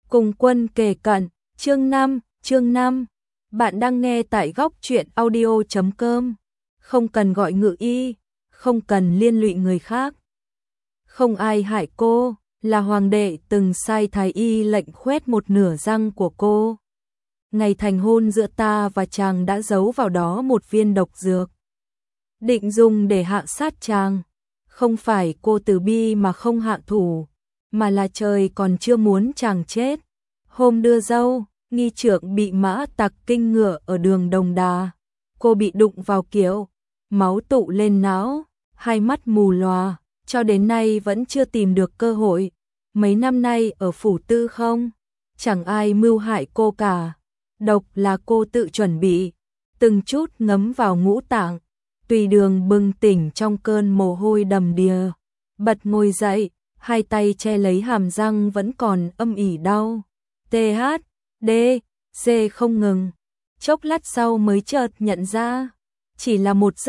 Cùng quân kề cận, chương 5. Bạn đang nghe tại góc truyện audio.com. Không cần gọi ngự y, không cần liên lụy người khác. Không ai hại cô, là hoàng đệ từng sai thái y lệnh khoét một nửa răng của cô. Ngày thành hôn giữa ta và chàng đã giấu vào đó một viên độc dược. Định dùng để hạ sát chàng. Không phải cô từ bi mà không hạ thủ, mà là trời còn chưa muốn chàng chết. Hôm đưa dâu, nghi trượng bị mã tặc kinh ngựa ở đường Đồng Đà. Cô bị đụng vào kiệu, máu tụ lên não, hai mắt mù lòa, cho đến nay vẫn chưa tìm được cơ hội. Mấy năm nay ở phủ tư không, chẳng ai mưu hại cô cả. Độc là cô tự chuẩn bị, từng chút ngấm vào ngũ tạng. Tùy Đường bừng tỉnh trong cơn mồ hôi đầm đìa, bật ngồi dậy, hai tay che lấy hàm răng vẫn còn âm ỉ đau. TH, D, C không ngừng. Chốc lát sau mới chợt nhận ra, chỉ là một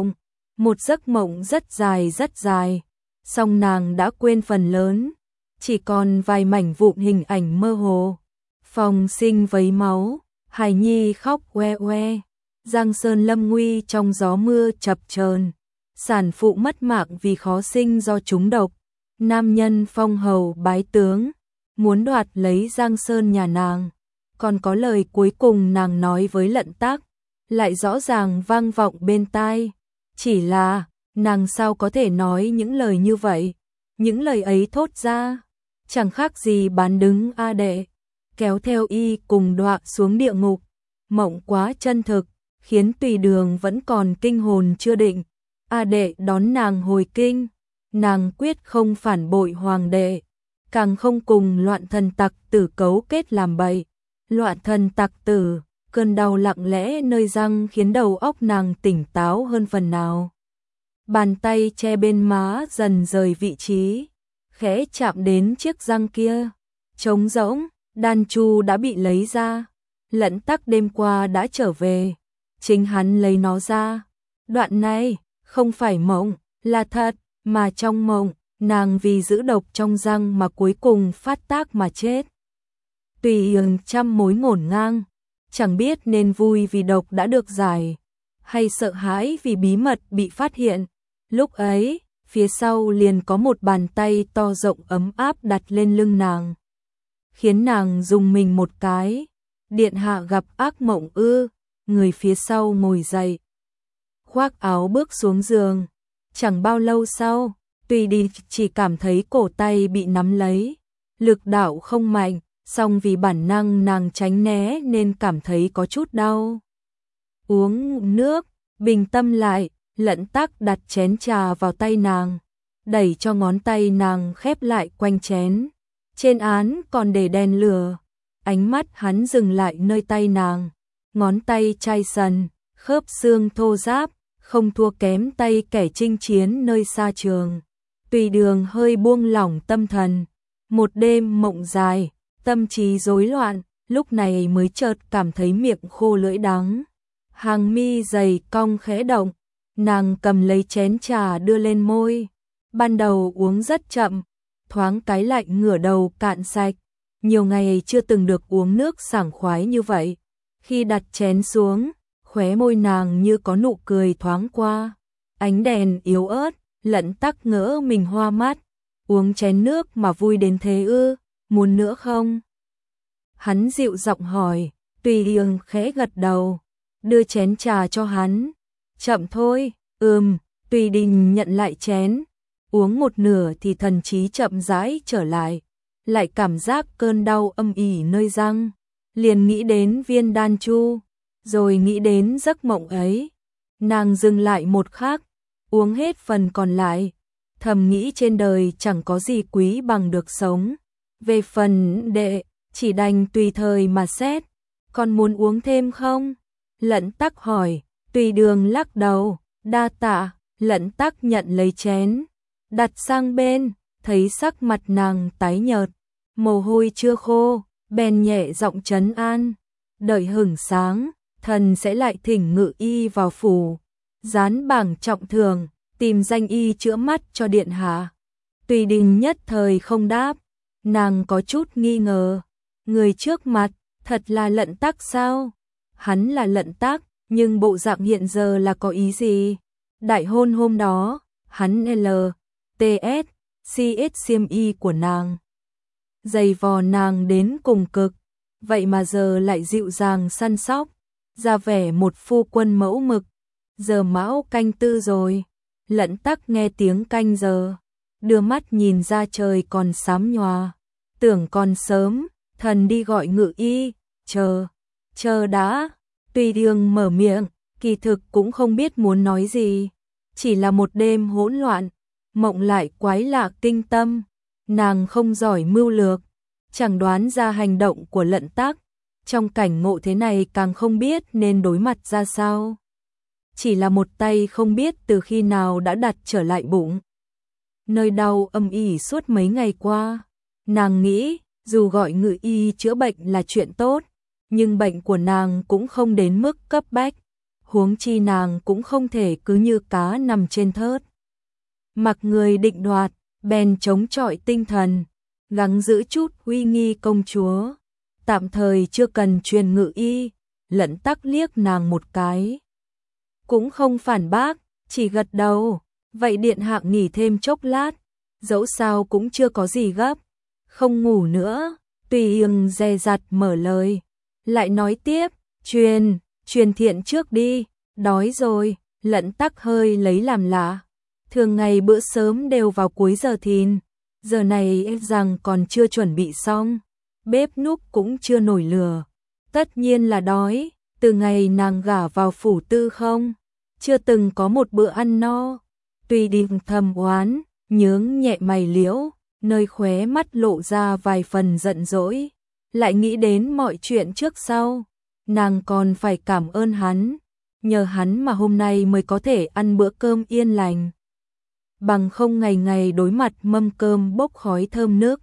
giấc mộng rất dài. Song nàng đã quên phần lớn, chỉ còn vài mảnh vụn hình ảnh mơ hồ. Phòng sinh vấy máu, hài nhi khóc oe oe. Giang sơn lâm nguy trong gió mưa chập chờn, sản phụ mất mạng vì khó sinh do trúng độc. Nam nhân phong hầu bái tướng, muốn đoạt lấy Giang Sơn nhà nàng. Còn có lời cuối cùng nàng nói với Lận Tắc, lại rõ ràng vang vọng bên tai. Chỉ là, nàng sao có thể nói những lời như vậy? Những lời ấy thốt ra, chẳng khác gì bán đứng A Đệ, kéo theo y cùng đọa xuống địa ngục. Mộng quá chân thực, khiến Tùy Đường vẫn còn kinh hồn chưa định. A Đệ đón nàng hồi kinh, nàng quyết không phản bội hoàng đệ, càng không cùng loạn thần tặc tử cấu kết làm bậy. Loạn thần tặc tử, cơn đau lặng lẽ nơi răng khiến đầu óc nàng tỉnh táo hơn phần nào. Bàn tay che bên má dần rời vị trí, khẽ chạm đến chiếc răng kia. Trống rỗng, đan chu đã bị lấy ra. Lận Tắc đêm qua đã trở về, chính hắn lấy nó ra. Đoạn này, không phải mộng, là thật, mà trong mộng, nàng vì giữ độc trong răng mà cuối cùng phát tác mà chết. Tùy Đường trăm mối ngổn ngang, chẳng biết nên vui vì độc đã được giải, hay sợ hãi vì bí mật bị phát hiện. Lúc ấy, phía sau liền có một bàn tay to rộng ấm áp đặt lên lưng nàng, khiến nàng rùng mình một cái. Điện hạ gặp ác mộng ư? Người phía sau ngồi dậy, khoác áo bước xuống giường. Chẳng bao lâu sau, Tùy Đi chỉ cảm thấy cổ tay bị nắm lấy, lực đạo không mạnh, song vì bản năng nàng tránh né nên cảm thấy có chút đau. Uống nước, bình tâm lại. Lận Tắc đặt chén trà vào tay nàng, đẩy cho ngón tay nàng khép lại quanh chén. Trên án còn để đèn lửa. Ánh mắt hắn dừng lại nơi tay nàng, ngón tay chai sần, khớp xương thô ráp, không thua kém tay kẻ chinh chiến nơi xa trường. Tùy Đường hơi buông lỏng tâm thần. Một đêm mộng dài, tâm trí rối loạn, lúc này mới chợt cảm thấy miệng khô lưỡi đắng. Hàng mi dày cong khẽ động, nàng cầm lấy chén trà đưa lên môi. Ban đầu uống rất chậm, thoáng cái lạnh ngửa đầu cạn sạch. Nhiều ngày chưa từng được uống nước sảng khoái như vậy. Khi đặt chén xuống, khóe môi nàng như có nụ cười thoáng qua. Ánh đèn yếu ớt, Lận Tắc ngỡ mình hoa mắt. Uống chén nước mà vui đến thế ư, muốn nữa không? Hắn dịu giọng hỏi. Tùy Đường khẽ gật đầu, đưa chén trà cho hắn. Chậm thôi. Tùy Đình nhận lại chén, uống một nửa thì thần trí chậm rãi trở lại. Lại cảm giác cơn đau âm ỉ nơi răng, liền nghĩ đến viên đan chu, rồi nghĩ đến giấc mộng ấy. Nàng dừng lại một khắc, uống hết phần còn lại, thầm nghĩ trên đời chẳng có gì quý bằng được sống. Về phần đệ, chỉ đành tùy thời mà xét. Còn muốn uống thêm không? Lận Tắc hỏi. Tùy Đường lắc đầu, đa tạ. Lận Tắc nhận lấy chén, đặt sang bên, thấy sắc mặt nàng tái nhợt, mồ hôi chưa khô, bèn nhẹ giọng trấn an. Đợi hửng sáng, thần sẽ lại thỉnh ngự y vào phủ, dán bảng trọng thưởng, tìm danh y chữa mắt cho điện hạ. Tùy Đình nhất thời không đáp, nàng có chút nghi ngờ, Người trước mặt, thật là Lận Tắc sao? Hắn là Lận Tắc, nhưng bộ dạng hiện giờ là có ý gì? Đại hôn hôm đó, hắn LTS, CS xiêm y của nàng. Giày vò nàng đến cùng cực, vậy mà giờ lại dịu dàng săn sóc, ra vẻ một phu quân mẫu mực. Giờ mão canh tư rồi, Lận Tắc nghe tiếng canh giờ, đưa mắt nhìn ra trời còn xám nhòa, tưởng còn sớm, thần đi gọi ngự y, chờ đã. Tùy Đường mở miệng, kỳ thực cũng không biết muốn nói gì, chỉ là một đêm hỗn loạn, mộng lại quái lạ kinh tâm, nàng không giỏi mưu lược, chẳng đoán ra hành động của Lận Tắc, trong cảnh ngộ thế này càng không biết nên đối mặt ra sao. Chỉ là một tay không biết từ khi nào đã đặt trở lại bụng. Nơi đau âm ỉ suốt mấy ngày qua, nàng nghĩ dù gọi ngự y chữa bệnh là chuyện tốt, nhưng bệnh của nàng cũng không đến mức cấp bách, huống chi nàng cũng không thể cứ như cá nằm trên thớt. Mặc người định đoạt, bèn chống chọi tinh thần, gắng giữ chút uy nghi công chúa. Tạm thời chưa cần truyền ngự y, Lận Tắc liếc nàng một cái. Cũng không phản bác, chỉ gật đầu, vậy điện hạ nghỉ thêm chốc lát, dẫu sao cũng chưa có gì gấp, không ngủ nữa. Tùy Đường dè dặt mở lời, lại nói tiếp, truyền thiện trước đi, đói rồi. Lận Tắc hơi lấy làm lạ, thường ngày bữa sớm đều vào cuối giờ thìn, giờ này e rằng còn chưa chuẩn bị xong, bếp núc cũng chưa nổi lửa, tất nhiên là đói. Từ ngày nàng gả vào phủ tư không, chưa từng có một bữa ăn no. Tùy Đường thầm oán, nhướng nhẹ mày liễu, nơi khóe mắt lộ ra vài phần giận dỗi, lại nghĩ đến mọi chuyện trước sau, nàng còn phải cảm ơn hắn, nhờ hắn mà hôm nay mới có thể ăn bữa cơm yên lành. Bằng không ngày ngày đối mặt mâm cơm bốc khói thơm nước,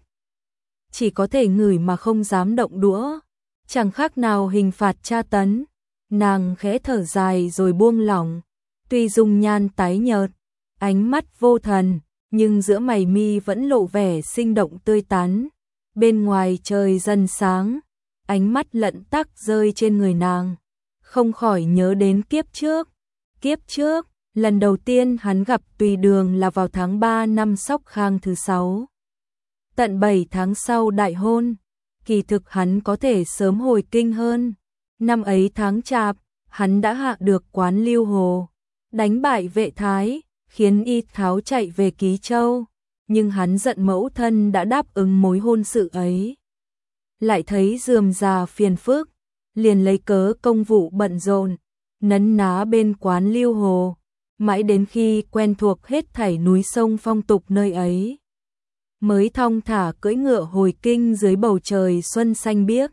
chỉ có thể ngửi mà không dám động đũa, chẳng khác nào hình phạt tra tấn. Nàng khẽ thở dài rồi buông lỏng, tuy dung nhan tái nhợt, ánh mắt vô thần, nhưng giữa mày mi vẫn lộ vẻ sinh động tươi tắn. Bên ngoài trời dần sáng, ánh mắt Lận Tắc rơi trên người nàng, không khỏi nhớ đến kiếp trước. Kiếp trước, lần đầu tiên hắn gặp Tùy Đường là vào tháng 3 năm Sóc Khang thứ 6. Tận 7 tháng sau đại hôn, kỳ thực hắn có thể sớm hồi kinh hơn. Năm ấy tháng Chạp, hắn đã hạ được Quán Lưu Hồ, đánh bại Vệ Thái, khiến Y Tháo chạy về Ký Châu, nhưng hắn giận mẫu thân đã đáp ứng mối hôn sự ấy. Lại thấy rườm rà phiền phức, liền lấy cớ công vụ bận rộn, nấn ná bên Quán Lưu Hồ, mãi đến khi quen thuộc hết thảy núi sông phong tục nơi ấy, mới thong thả cưỡi ngựa hồi kinh dưới bầu trời xuân xanh biếc.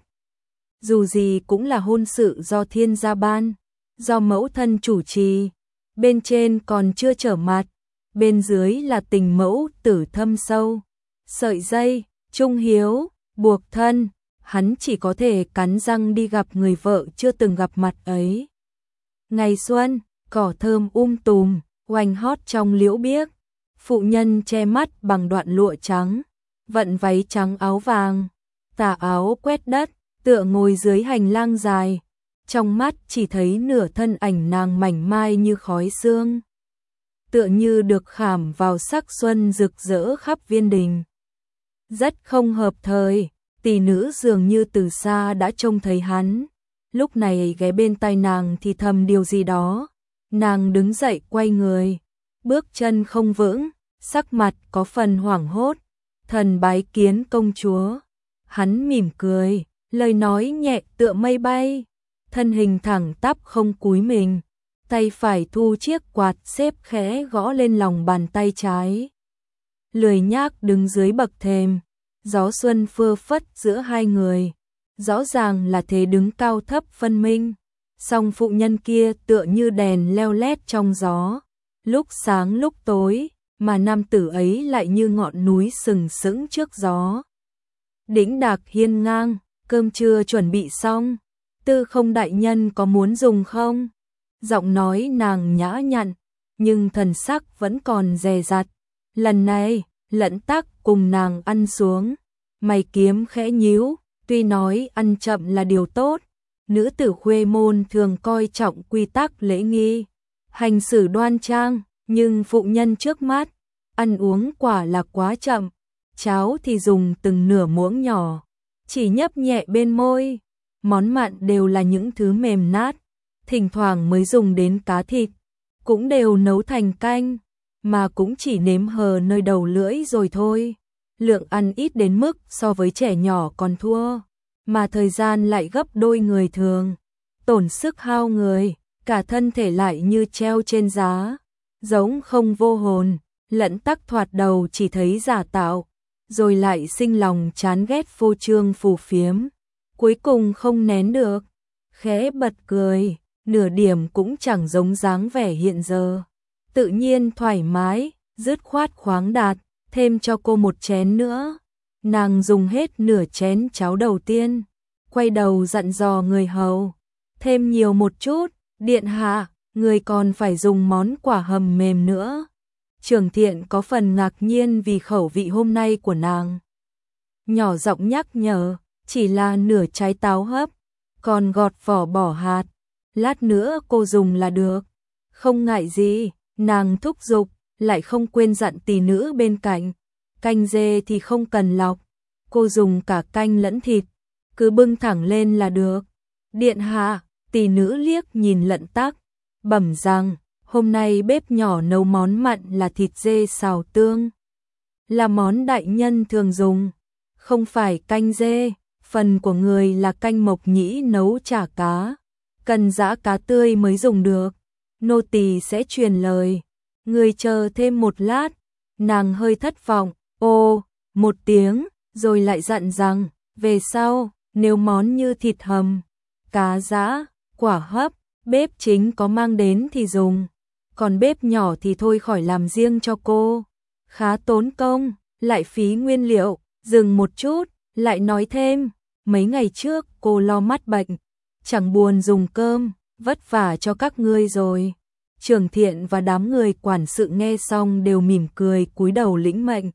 Dù gì cũng là hôn sự do thiên gia ban, do mẫu thân chủ trì, bên trên còn chưa trở mặt, bên dưới là tình mẫu tử thâm sâu. Sợi dây, trung hiếu, buộc thân, hắn chỉ có thể cắn răng đi gặp người vợ chưa từng gặp mặt ấy. Ngày xuân, cỏ thơm tùm, oanh hót trong liễu biếc, phụ nhân che mắt bằng đoạn lụa trắng, vận váy trắng áo vàng, tà áo quét đất, tựa ngồi dưới hành lang dài, trong mắt chỉ thấy nửa thân ảnh nàng mảnh mai như khói sương, tựa như được khảm vào sắc xuân rực rỡ khắp viên đình. Rất không hợp thời, tỷ nữ dường như từ xa đã trông thấy hắn, lúc này ghé bên tai nàng thì thầm điều gì đó. Nàng đứng dậy quay người, bước chân không vững, sắc mặt có phần hoảng hốt, thần bái kiến công chúa. Hắn mỉm cười, lời nói nhẹ tựa mây bay, thân hình thẳng tắp không cúi mình, tay phải thu chiếc quạt xếp khẽ gõ lên lòng bàn tay trái. Lười nhác đứng dưới bậc thềm, gió xuân phơ phất giữa hai người, rõ ràng là thế đứng cao thấp phân minh. Song phụ nhân kia tựa như đèn leo lét trong gió, lúc sáng lúc tối, mà nam tử ấy lại như ngọn núi sừng sững trước gió. Đĩnh đạc hiên ngang, cơm trưa chuẩn bị xong, Tư Không đại nhân có muốn dùng không? Giọng nói nàng nhã nhặn, nhưng thần sắc vẫn còn dè dặt. Lần này, Lận Tắc cùng nàng ăn xuống, mày kiếm khẽ nhíu, Tuy nói ăn chậm là điều tốt, nữ tử khuê môn thường coi trọng quy tắc lễ nghi, hành xử đoan trang, nhưng phụ nhân trước mắt, ăn uống quả là quá chậm, cháo thì dùng từng nửa muỗng nhỏ, chỉ nhấp nhẹ bên môi, món mặn đều là những thứ mềm nát, thỉnh thoảng mới dùng đến cá thịt, cũng đều nấu thành canh, mà cũng chỉ nếm hờ nơi đầu lưỡi rồi thôi. Lượng ăn ít đến mức so với trẻ nhỏ còn thua, mà thời gian lại gấp đôi người thường, tổn sức hao người, cả thân thể lại như treo trên giá, giống không vô hồn, Lẫn Tắc thoạt đầu chỉ thấy giả tạo, rồi lại sinh lòng chán ghét phô trương phù phiếm, cuối cùng không nén được, khẽ bật cười, nửa điểm cũng chẳng giống dáng vẻ hiện giờ, tự nhiên thoải mái, dứt khoát khoáng đạt, thêm cho cô một chén nữa. Nàng dùng hết nửa chén cháo đầu tiên, quay đầu dặn dò người hầu, thêm nhiều một chút, điện hạ, người còn phải dùng món quả hầm mềm nữa. Trường Thiện có phần ngạc nhiên vì khẩu vị hôm nay của nàng. Nhỏ giọng nhắc nhở, chỉ là nửa trái táo hấp, còn gọt vỏ bỏ hạt, lát nữa cô dùng là được. Không ngại gì, nàng thúc giục, lại không quên dặn tỷ nữ bên cạnh. Canh dê thì không cần lọc, cô dùng cả canh lẫn thịt, cứ bưng thẳng lên là được. Điện hạ, tỷ nữ liếc nhìn Lận Tắc, bẩm rằng, hôm nay bếp nhỏ nấu món mặn là thịt dê xào tương. Là món đại nhân thường dùng, không phải canh dê, phần của người là canh mộc nhĩ nấu chả cá. Cần giã cá tươi mới dùng được, nô tỳ sẽ truyền lời. Người chờ thêm một lát, nàng hơi thất vọng, ô, một tiếng, rồi lại dặn rằng, về sau, nếu món như thịt hầm, cá giã, quả hấp, bếp chính có mang đến thì dùng, còn bếp nhỏ thì thôi khỏi làm riêng cho cô. Khá tốn công, lại phí nguyên liệu, dừng một chút, lại nói thêm, mấy ngày trước cô lo mắt bệnh, chẳng buồn dùng cơm, vất vả cho các ngươi rồi. Trường Thiện và đám người quản sự nghe xong đều mỉm cười cúi đầu lĩnh mệnh.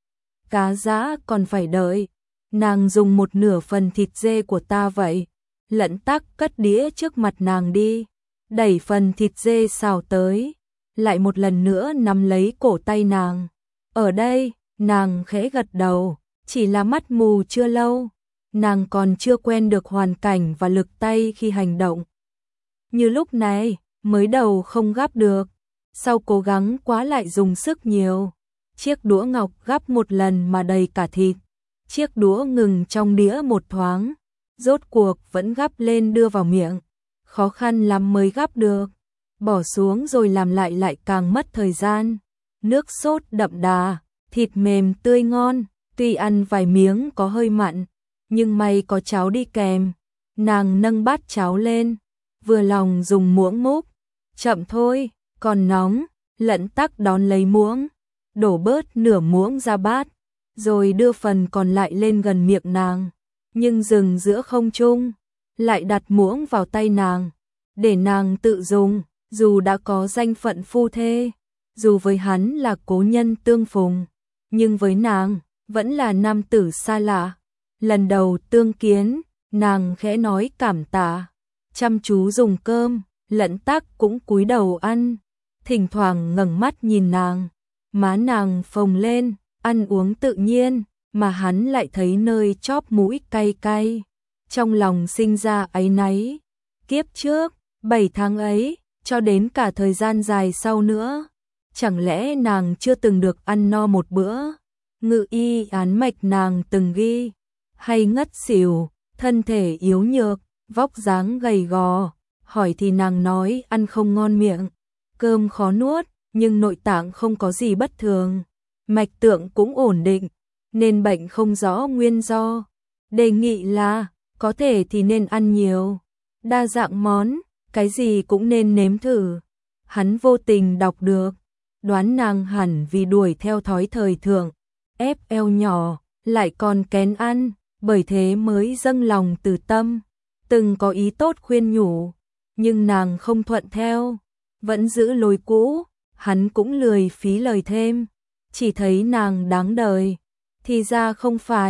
Cá giã còn phải đợi, nàng dùng một nửa phần thịt dê của ta vậy. Lận Tắc cất đĩa trước mặt nàng đi, đẩy phần thịt dê xào tới, lại một lần nữa nắm lấy cổ tay nàng. Ở đây, nàng khẽ gật đầu, chỉ là mắt mù chưa lâu, nàng còn chưa quen được hoàn cảnh và lực tay khi hành động. Như lúc này, mới đầu không gắp được, sau cố gắng quá lại dùng sức nhiều. Chiếc đũa ngọc gắp một lần mà đầy cả thịt, chiếc đũa ngừng trong đĩa một thoáng, rốt cuộc vẫn gắp lên đưa vào miệng, khó khăn lắm mới gắp được, bỏ xuống rồi làm lại càng mất thời gian. Nước sốt đậm đà, thịt mềm tươi ngon, tuy ăn vài miếng có hơi mặn, nhưng may có cháo đi kèm. Nàng nâng bát cháo lên, vừa lòng dùng muỗng múc, chậm thôi, còn nóng. Lận Tắc đón lấy muỗng, đổ bớt nửa muỗng ra bát, rồi đưa phần còn lại lên gần miệng nàng, nhưng dừng giữa không trung, lại đặt muỗng vào tay nàng, để nàng tự dùng. Dù đã có danh phận phu thê, dù với hắn là cố nhân tương phùng, nhưng với nàng vẫn là nam tử xa lạ. Lần đầu tương kiến, nàng khẽ nói cảm tạ, chăm chú dùng cơm. Lận Tắc cũng cúi đầu ăn, thỉnh thoảng ngẩng mắt nhìn nàng, má nàng phồng lên, ăn uống tự nhiên, mà hắn lại thấy nơi chóp mũi cay cay, trong lòng sinh ra áy náy. Kiếp trước, 7 tháng ấy, cho đến cả thời gian dài sau nữa, chẳng lẽ nàng chưa từng được ăn no một bữa? Ngự y án mạch nàng từng ghi, hay ngất xỉu, thân thể yếu nhược, vóc dáng gầy gò, hỏi thì nàng nói ăn không ngon miệng, cơm khó nuốt, nhưng nội tạng không có gì bất thường, mạch tượng cũng ổn định, nên bệnh không rõ nguyên do. Đề nghị là, có thể thì nên ăn nhiều, đa dạng món, cái gì cũng nên nếm thử. Hắn vô tình đọc được, đoán nàng hẳn vì đuổi theo thói thời thượng, ép eo nhỏ, lại còn kén ăn, bởi thế mới dâng lòng từ tâm. Từng có ý tốt khuyên nhủ, nhưng nàng không thuận theo, vẫn giữ lối cũ. Hắn cũng lười phí lời thêm, chỉ thấy nàng đáng đời. Thì ra không phải,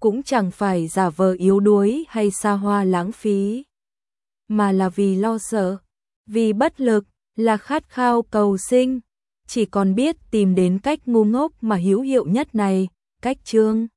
cũng chẳng phải giả vờ yếu đuối hay xa hoa lãng phí, mà là vì lo sợ, vì bất lực, là khát khao cầu sinh, chỉ còn biết tìm đến cách ngu ngốc mà hữu hiệu nhất này, cách Trương